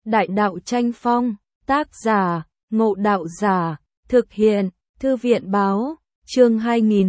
Đại đạo tranh phong, tác giả, Ngộ Đạo Giả, thực hiện, Thư viện báo, chương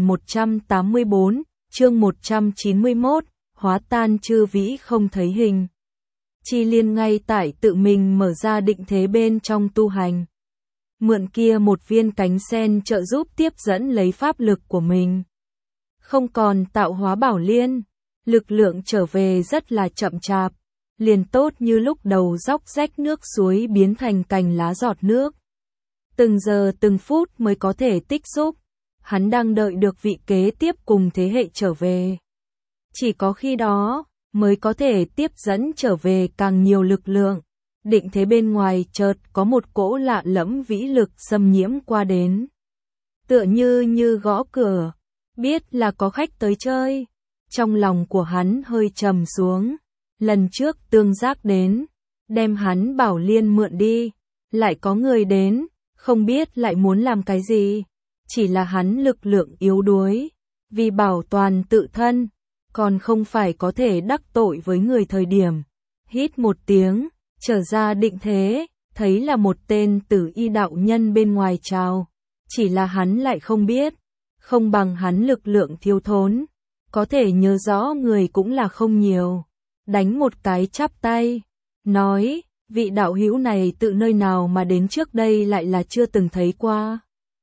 2184, chương 191, hóa tan chư vĩ không thấy hình. Chi Liên ngay tại tự mình mở ra định thế bên trong tu hành. Mượn kia một viên cánh sen trợ giúp tiếp dẫn lấy pháp lực của mình. Không còn tạo hóa bảo liên, lực lượng trở về rất là chậm chạp, liền tốt như lúc đầu róc rách nước suối biến thành cành lá giọt nước. Từng giờ từng phút mới có thể tích xúc, hắn đang đợi được vị kế tiếp cùng thế hệ trở về. Chỉ có khi đó, mới có thể tiếp dẫn trở về càng nhiều lực lượng. Định thế bên ngoài chợt có một cỗ lạ lẫm vĩ lực xâm nhiễm qua đến. Tựa như gõ cửa, biết là có khách tới chơi. Trong lòng của hắn hơi trầm xuống. Lần trước tương giác đến, đem hắn bảo liên mượn đi. Lại có người đến, không biết lại muốn làm cái gì. Chỉ là hắn lực lượng yếu đuối, vì bảo toàn tự thân, còn không phải có thể đắc tội với người thời điểm. Hít một tiếng, trở ra định thế, thấy là một tên tử y đạo nhân bên ngoài chào. Chỉ là hắn lại không biết, không bằng hắn lực lượng thiếu thốn, có thể nhớ rõ người cũng là không nhiều. Đánh một cái chắp tay, nói, vị đạo hữu này tự nơi nào mà đến trước đây lại là chưa từng thấy qua.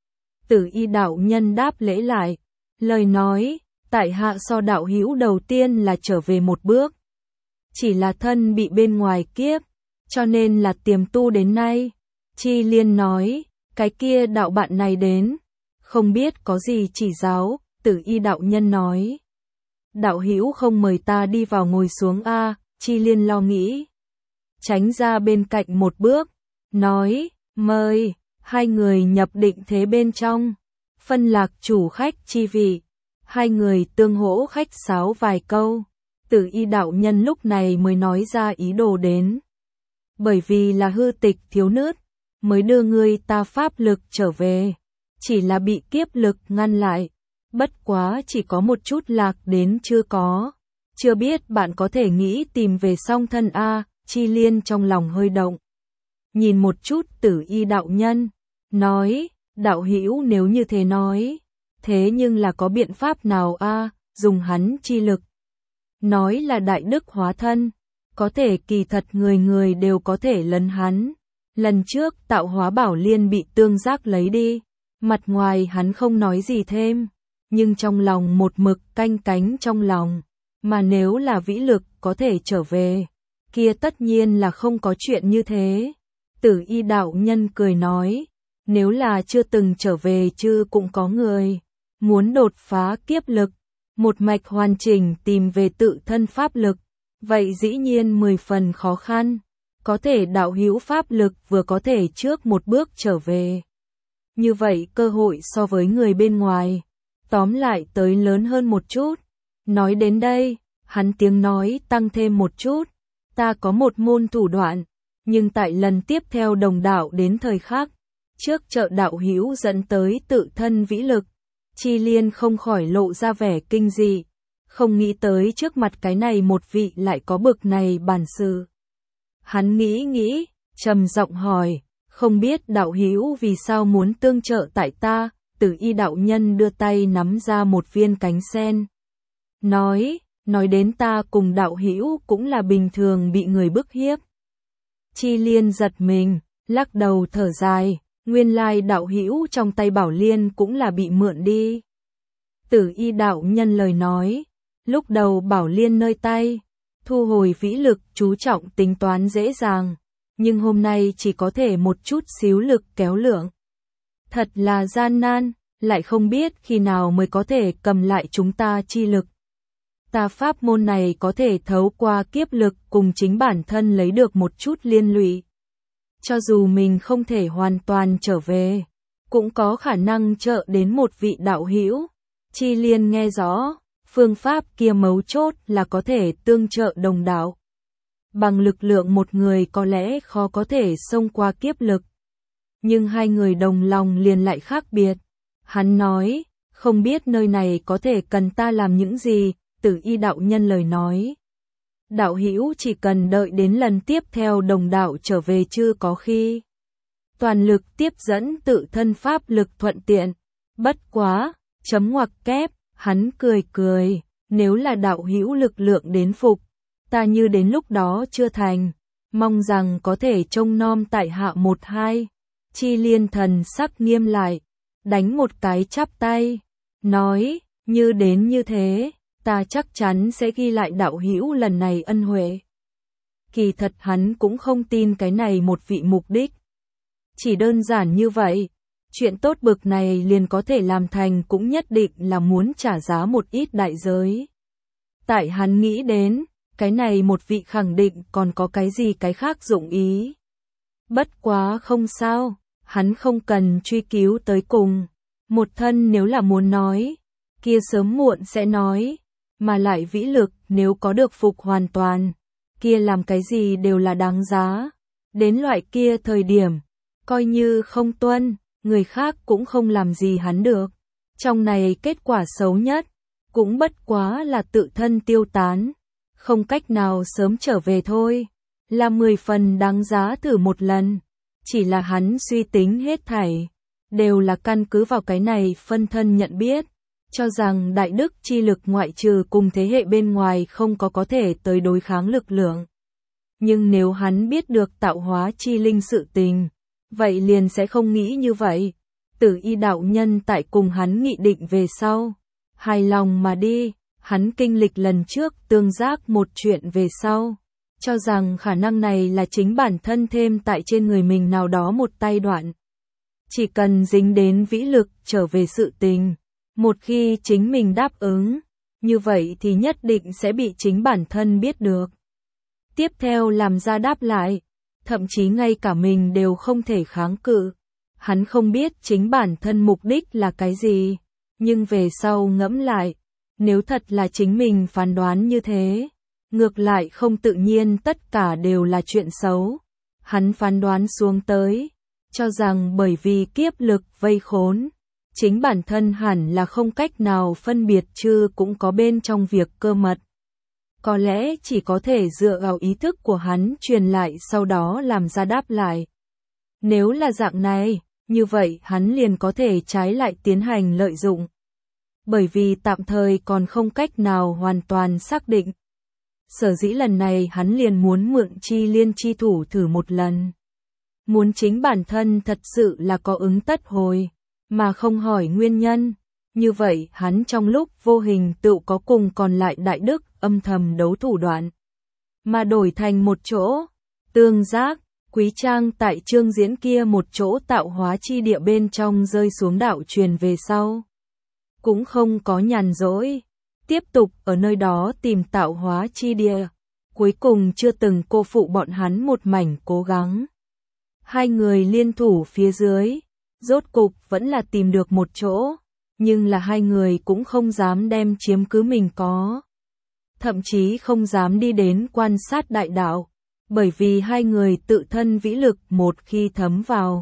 Tử y đạo nhân đáp lễ lại, lời nói, tại hạ so đạo hữu đầu tiên là trở về một bước. Chỉ là thân bị bên ngoài kiếp, cho nên là tiềm tu đến nay. Chi Liên nói, cái kia đạo bạn này đến, không biết có gì chỉ giáo. Tử y đạo nhân nói, đạo hữu không mời ta đi vào ngồi xuống a. Chi Liên lo nghĩ, tránh ra bên cạnh một bước, nói, mời. Hai người nhập định thế bên trong, phân lạc chủ khách chi vị. Hai người tương hỗ khách sáo vài câu. Tử y đạo nhân lúc này mới nói ra ý đồ đến. Bởi vì là hư tịch thiếu nứt, mới đưa ngươi ta pháp lực trở về. Chỉ là bị kiếp lực ngăn lại. Bất quá chỉ có một chút lạc đến chưa có. Chưa biết bạn có thể nghĩ tìm về song thân a. Chi Liên trong lòng hơi động. Nhìn một chút tử y đạo nhân, nói, đạo hữu nếu như thế nói, thế nhưng là có biện pháp nào a? Dùng hắn chi lực. Nói là đại đức hóa thân, có thể kỳ thật người người đều có thể lấn hắn. Lần trước tạo hóa bảo liên bị tương giác lấy đi, mặt ngoài hắn không nói gì thêm, nhưng trong lòng một mực canh cánh trong lòng. Mà nếu là vĩ lực có thể trở về, kia tất nhiên là không có chuyện như thế. Tử y đạo nhân cười nói, nếu là chưa từng trở về chứ cũng có người muốn đột phá kiếp lực, một mạch hoàn chỉnh tìm về tự thân pháp lực, vậy dĩ nhiên 10 phần khó khăn. Có thể đạo hữu pháp lực vừa có thể trước một bước trở về. Như vậy cơ hội so với người bên ngoài, tóm lại tới lớn hơn một chút. Nói đến đây, hắn tiếng nói tăng thêm một chút. Ta có một môn thủ đoạn, nhưng tại lần tiếp theo đồng đạo đến thời khắc, trước trợ đạo hữu dẫn tới tự thân vĩ lực. Chi Liên không khỏi lộ ra vẻ kinh dị, không nghĩ tới trước mặt cái này một vị lại có bực này bản sự. Hắn nghĩ, trầm giọng hỏi, không biết đạo hữu vì sao muốn tương trợ tại ta. Tử y đạo nhân đưa tay nắm ra một viên cánh sen. Nói đến ta cùng đạo hữu cũng là bình thường bị người bức hiếp. Chi Liên giật mình, lắc đầu thở dài, nguyên lai đạo hữu trong tay bảo liên cũng là bị mượn đi. Tử y đạo nhân lời nói, lúc đầu bảo liên nơi tay, thu hồi vĩ lực chú trọng tính toán dễ dàng, nhưng hôm nay chỉ có thể một chút xíu lực kéo lượng. Thật là gian nan, lại không biết khi nào mới có thể cầm lại chúng ta chi lực. Ta pháp môn này có thể thấu qua kiếp lực cùng chính bản thân lấy được một chút liên lụy. Cho dù mình không thể hoàn toàn trở về, cũng có khả năng trợ đến một vị đạo hữu. Chi Liên nghe rõ, phương pháp kia mấu chốt là có thể tương trợ đồng đạo. Bằng lực lượng một người có lẽ khó có thể xông qua kiếp lực. Nhưng hai người đồng lòng liền lại khác biệt. Hắn nói, không biết nơi này có thể cần ta làm những gì. Tử y đạo nhân lời nói, đạo hữu chỉ cần đợi đến lần tiếp theo đồng đạo trở về chưa có khi. Toàn lực tiếp dẫn tự thân pháp lực thuận tiện. Bất quá, chấm ngoặc kép, hắn cười cười, nếu là đạo hữu lực lượng đến phục, ta như đến lúc đó chưa thành, mong rằng có thể trông nom tại hạ một hai. Chi Liên thần sắc nghiêm lại, đánh một cái chắp tay, nói, như đến như thế, ta chắc chắn sẽ ghi lại đạo hữu lần này ân huệ. Kỳ thật hắn cũng không tin cái này một vị mục đích. Chỉ đơn giản như vậy, chuyện tốt bực này liền có thể làm thành cũng nhất định là muốn trả giá một ít đại giới. Tại hắn nghĩ đến, cái này một vị khẳng định còn có cái gì cái khác dụng ý. Bất quá không sao, hắn không cần truy cứu tới cùng. Một thân nếu là muốn nói, kia sớm muộn sẽ nói, mà lại vĩ lực nếu có được phục hoàn toàn, kia làm cái gì đều là đáng giá. Đến loại kia thời điểm, coi như không tuân, người khác cũng không làm gì hắn được. Trong này kết quả xấu nhất, cũng bất quá là tự thân tiêu tán, không cách nào sớm trở về thôi, là 10 phần đáng giá thử một lần. Chỉ là hắn suy tính hết thảy, đều là căn cứ vào cái này phân thân nhận biết, cho rằng đại đức chi lực ngoại trừ cùng thế hệ bên ngoài không có thể tới đối kháng lực lượng. Nhưng nếu hắn biết được tạo hóa chi linh sự tình, vậy liền sẽ không nghĩ như vậy. Tử Y đạo nhân tại cùng hắn nghị định về sau, hài lòng mà đi, hắn kinh lịch lần trước tương giác một chuyện về sau, cho rằng khả năng này là chính bản thân thêm tại trên người mình nào đó một tay đoạn. Chỉ cần dính đến vĩ lực trở về sự tình, một khi chính mình đáp ứng, như vậy thì nhất định sẽ bị chính bản thân biết được. Tiếp theo làm ra đáp lại, thậm chí ngay cả mình đều không thể kháng cự. Hắn không biết chính bản thân mục đích là cái gì, nhưng về sau ngẫm lại, nếu thật là chính mình phán đoán như thế, ngược lại không tự nhiên tất cả đều là chuyện xấu. Hắn phán đoán xuống tới, cho rằng bởi vì kiếp lực vây khốn, chính bản thân hẳn là không cách nào phân biệt chứ cũng có bên trong việc cơ mật. Có lẽ chỉ có thể dựa vào ý thức của hắn truyền lại sau đó làm ra đáp lại. Nếu là dạng này, như vậy hắn liền có thể trái lại tiến hành lợi dụng. Bởi vì tạm thời còn không cách nào hoàn toàn xác định. Sở dĩ lần này hắn liền muốn mượn Chi Liên chi thủ thử một lần. Muốn chính bản thân thật sự là có ứng tất hồi, mà không hỏi nguyên nhân. Như vậy hắn trong lúc vô hình tự có cùng còn lại đại đức âm thầm đấu thủ đoạn. Mà đổi thành một chỗ, tương giác, Quý Trang tại chương diễn kia một chỗ tạo hóa chi địa bên trong rơi xuống đạo truyền về sau. Cũng không có nhàn rỗi, tiếp tục ở nơi đó tìm tạo hóa chi địa. Cuối cùng chưa từng cô phụ bọn hắn một mảnh cố gắng. Hai người liên thủ phía dưới, rốt cục vẫn là tìm được một chỗ, nhưng là hai người cũng không dám đem chiếm cứ mình có. Thậm chí không dám đi đến quan sát đại đạo, bởi vì hai người tự thân vĩ lực một khi thấm vào,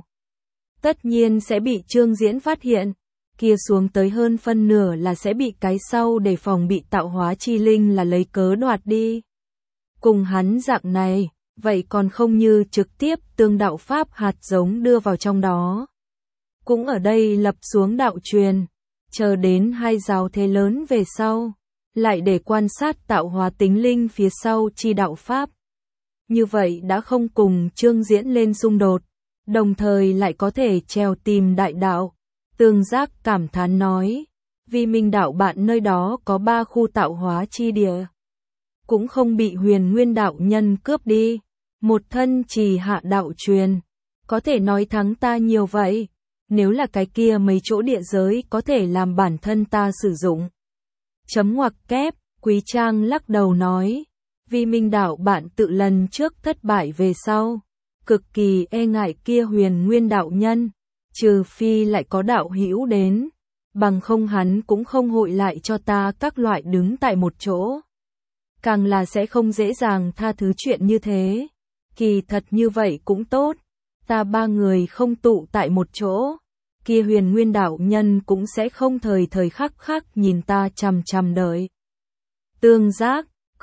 tất nhiên sẽ bị Trương Diễn phát hiện, kia xuống tới hơn phân nửa là sẽ bị cái sau để phòng bị tạo hóa chi linh là lấy cớ đoạt đi. Cùng hắn dạng này, vậy còn không như trực tiếp tương đạo pháp hạt giống đưa vào trong đó. Cũng ở đây lập xuống đạo truyền, chờ đến hai giáo thế lớn về sau, lại để quan sát tạo hóa tính linh phía sau chi đạo pháp. Như vậy đã không cùng Trương Diễn lên xung đột, đồng thời lại có thể trèo tìm đại đạo. Tương giác cảm thán nói, vì Minh đạo bạn nơi đó có 3 khu tạo hóa chi địa, cũng không bị Huyền Nguyên đạo nhân cướp đi, một thân trì hạ đạo truyền, có thể nói thắng ta nhiều vậy, nếu là cái kia mấy chỗ địa giới có thể làm bản thân ta sử dụng. Chấm ngoặc kép, Quý Trang lắc đầu nói, vì Minh đạo bạn tự lần trước thất bại về sau, cực kỳ e ngại kia Huyền Nguyên đạo nhân, trừ phi lại có đạo hữu đến, bằng không hắn cũng không hội lại cho ta các loại đứng tại một chỗ. Càng là sẽ không dễ dàng tha thứ chuyện như thế. Kỳ thật như vậy cũng tốt, ta 3 người không tụ tại một chỗ, kia Huyền Nguyên đạo nhân cũng sẽ không thời khắc nhìn ta chằm chằm đợi. Tương giác,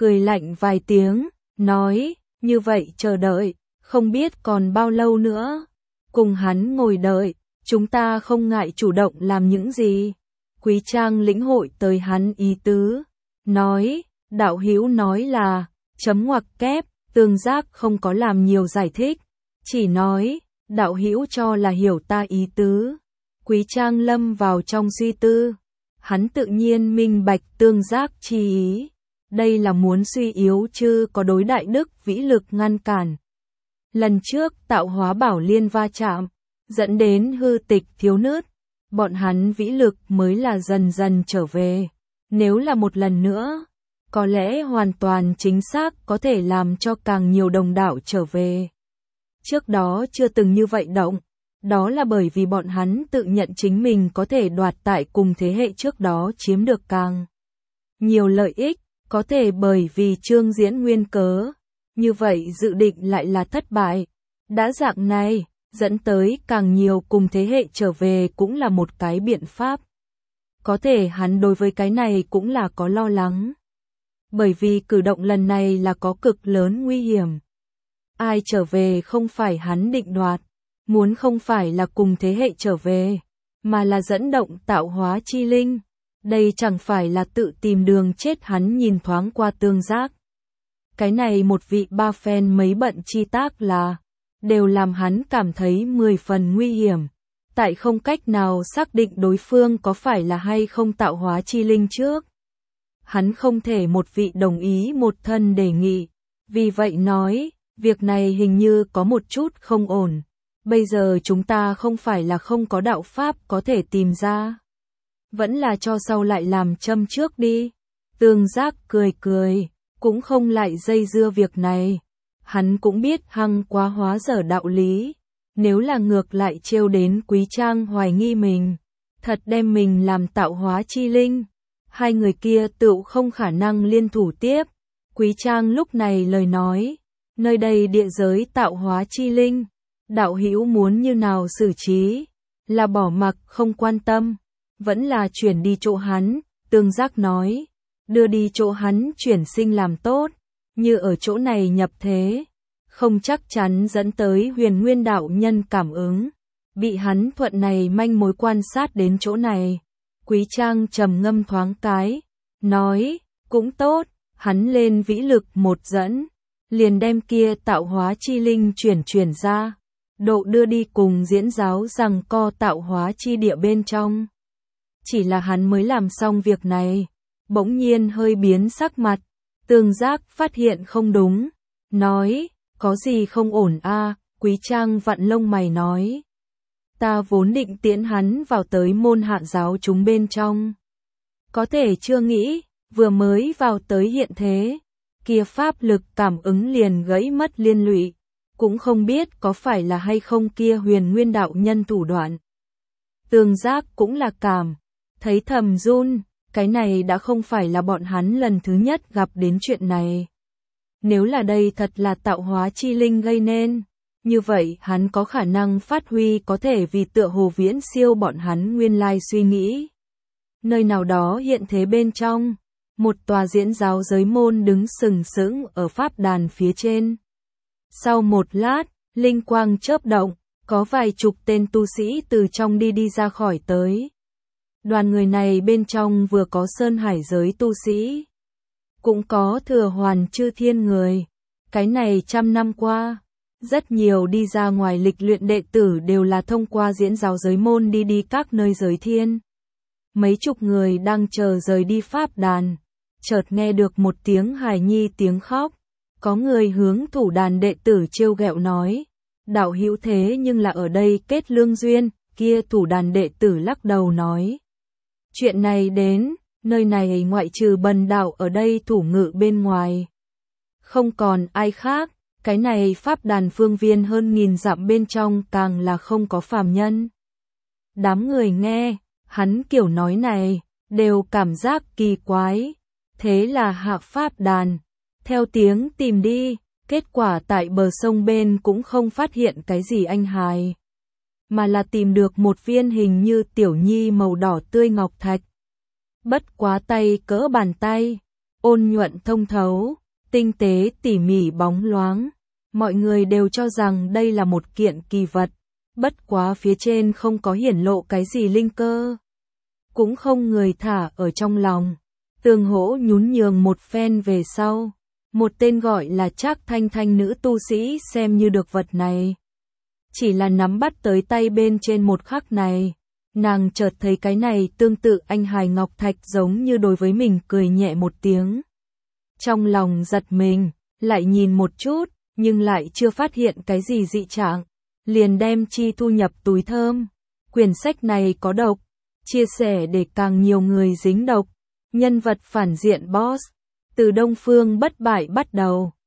cười lạnh vài tiếng, nói, như vậy chờ đợi, không biết còn bao lâu nữa. Cùng hắn ngồi đợi, chúng ta không ngại chủ động làm những gì. Quý Trang lĩnh hội tới hắn ý tứ, nói, đạo hữu nói là, chấm ngoặc kép, Tương Giác không có làm nhiều giải thích, chỉ nói, đạo hữu cho là hiểu ta ý tứ. Quý Trang lâm vào trong suy tư, hắn tự nhiên minh bạch Tương Giác chi ý, đây là muốn suy yếu chứ có đối đại đức vĩ lực ngăn cản. Lần trước tạo hóa bảo liên va chạm, dẫn đến hư tịch thiếu nứt, bọn hắn vĩ lực mới là dần dần trở về. Nếu là một lần nữa, có lẽ hoàn toàn chính xác có thể làm cho càng nhiều đồng đạo trở về. Trước đó chưa từng như vậy động, đó là bởi vì bọn hắn tự nhận chính mình có thể đoạt tại cùng thế hệ trước đó chiếm được càng nhiều lợi ích, có thể bởi vì Trương Diễn nguyên cớ. Như vậy dự định lại là thất bại. Đã dạng này, dẫn tới càng nhiều cùng thế hệ trở về cũng là một cái biện pháp. Có thể hắn đối với cái này cũng là có lo lắng. Bởi vì cử động lần này là có cực lớn nguy hiểm. Ai trở về không phải hắn định đoạt, muốn không phải là cùng thế hệ trở về, mà là dẫn động tạo hóa chi linh. Đây chẳng phải là tự tìm đường chết. Hắn nhìn thoáng qua Tương Giác. Cái này một vị ba phen mấy bận chi tác là, đều làm hắn cảm thấy 10 phần nguy hiểm. Tại không cách nào xác định đối phương có phải là hay không tạo hóa chi linh trước. Hắn không thể một vị đồng ý một thân đề nghị. Vì vậy nói, việc này hình như có một chút không ổn. Bây giờ chúng ta không phải là không có đạo pháp có thể tìm ra. Vẫn là cho sau lại làm châm trước đi. Tương Giác cười cười, cũng không lại dây dưa việc này. Hắn cũng biết hăng quá hóa dở đạo lý. Nếu là ngược lại trêu đến Quý Trang hoài nghi mình, thật đem mình làm tạo hóa chi linh, hai người kia tựu không khả năng liên thủ tiếp. Quý Trang lúc này lời nói, nơi đây địa giới tạo hóa chi linh, đạo hữu muốn như nào xử trí, là bỏ mặc không quan tâm, vẫn là chuyển đi chỗ hắn. Tương Giác nói, đưa đi chỗ hắn chuyển sinh làm tốt, như ở chỗ này nhập thế, không chắc chắn dẫn tới Huyền Nguyên đạo nhân cảm ứng, bị hắn thuận này manh mối quan sát đến chỗ này. Quý Trang trầm ngâm thoáng cái, nói, cũng tốt. Hắn lên vĩ lực một dẫn, liền đem kia tạo hóa chi linh chuyển ra, độ đưa đi cùng diễn giáo rằng co tạo hóa chi địa bên trong. Chỉ là hắn mới làm xong việc này, bỗng nhiên hơi biến sắc mặt. Tương Giác phát hiện không đúng, nói, có gì không ổn a? Quý Trang vặn lông mày nói, ta vốn định tiễn hắn vào tới môn hạ giáo chúng bên trong, có thể chưa nghĩ, vừa mới vào tới hiện thế, kia pháp lực cảm ứng liền gãy mất liên lụy, cũng không biết có phải là hay không kia Huyền Nguyên đạo nhân thủ đoạn. Tương Giác cũng là cảm thấy thầm run, cái này đã không phải là bọn hắn lần thứ nhất gặp đến chuyện này. Nếu là đây thật là tạo hóa chi linh gây nên, như vậy hắn có khả năng phát huy có thể vì tựa hồ viễn siêu bọn hắn nguyên lai suy nghĩ. Nơi nào đó hiện thế bên trong, một tòa diễn giáo giới môn đứng sừng sững ở pháp đàn phía trên. Sau một lát, linh quang chớp động, có vài chục tên tu sĩ từ trong đi ra khỏi tới. Đoàn người này bên trong vừa có sơn hải giới tu sĩ, cũng có thừa hoàn chư thiên người. Cái này trăm năm qua, rất nhiều đi ra ngoài lịch luyện đệ tử đều là thông qua diễn giáo giới môn đi các nơi giới thiên. Mấy chục người đang chờ rời đi pháp đàn, chợt nghe được một tiếng hài nhi tiếng khóc. Có người hướng thủ đàn đệ tử trêu ghẹo nói, đạo hữu thế nhưng là ở đây kết lương duyên. Kia thủ đàn đệ tử lắc đầu nói, chuyện này đến, nơi này ngoại trừ bần đạo ở đây thủ ngự bên ngoài, không còn ai khác. Cái này pháp đàn phương viên hơn 1000 dặm bên trong càng là không có phàm nhân. Đám người nghe hắn kiểu nói này, đều cảm giác kỳ quái. Thế là hạ pháp đàn, theo tiếng tìm đi, kết quả tại bờ sông bên cũng không phát hiện cái gì anh hài, mà là tìm được một viên hình như tiểu nhi màu đỏ tươi ngọc thạch. Bất quá tay cỡ bàn tay, ôn nhuận thông thấu, tinh tế tỉ mỉ bóng loáng. Mọi người đều cho rằng đây là một kiện kỳ vật, bất quá phía trên không có hiển lộ cái gì linh cơ. Cũng không người thả ở trong lòng. Tương Hỗ nhún nhường một phen về sau. Một tên gọi là Trác Thanh Thanh nữ tu sĩ xem như được vật này. Chỉ là nắm bắt tới tay bên trên một khắc này. Nàng chợt thấy cái này tương tự anh hài ngọc thạch giống như đối với mình cười nhẹ một tiếng. Trong lòng giật mình, lại nhìn một chút, nhưng lại chưa phát hiện cái gì dị trạng. Liền đem chi thu nhập túi thơm. Quyển sách này có độc, chia sẻ để càng nhiều người dính độc. Nhân vật phản diện boss, từ Đông Phương Bất Bại bắt đầu.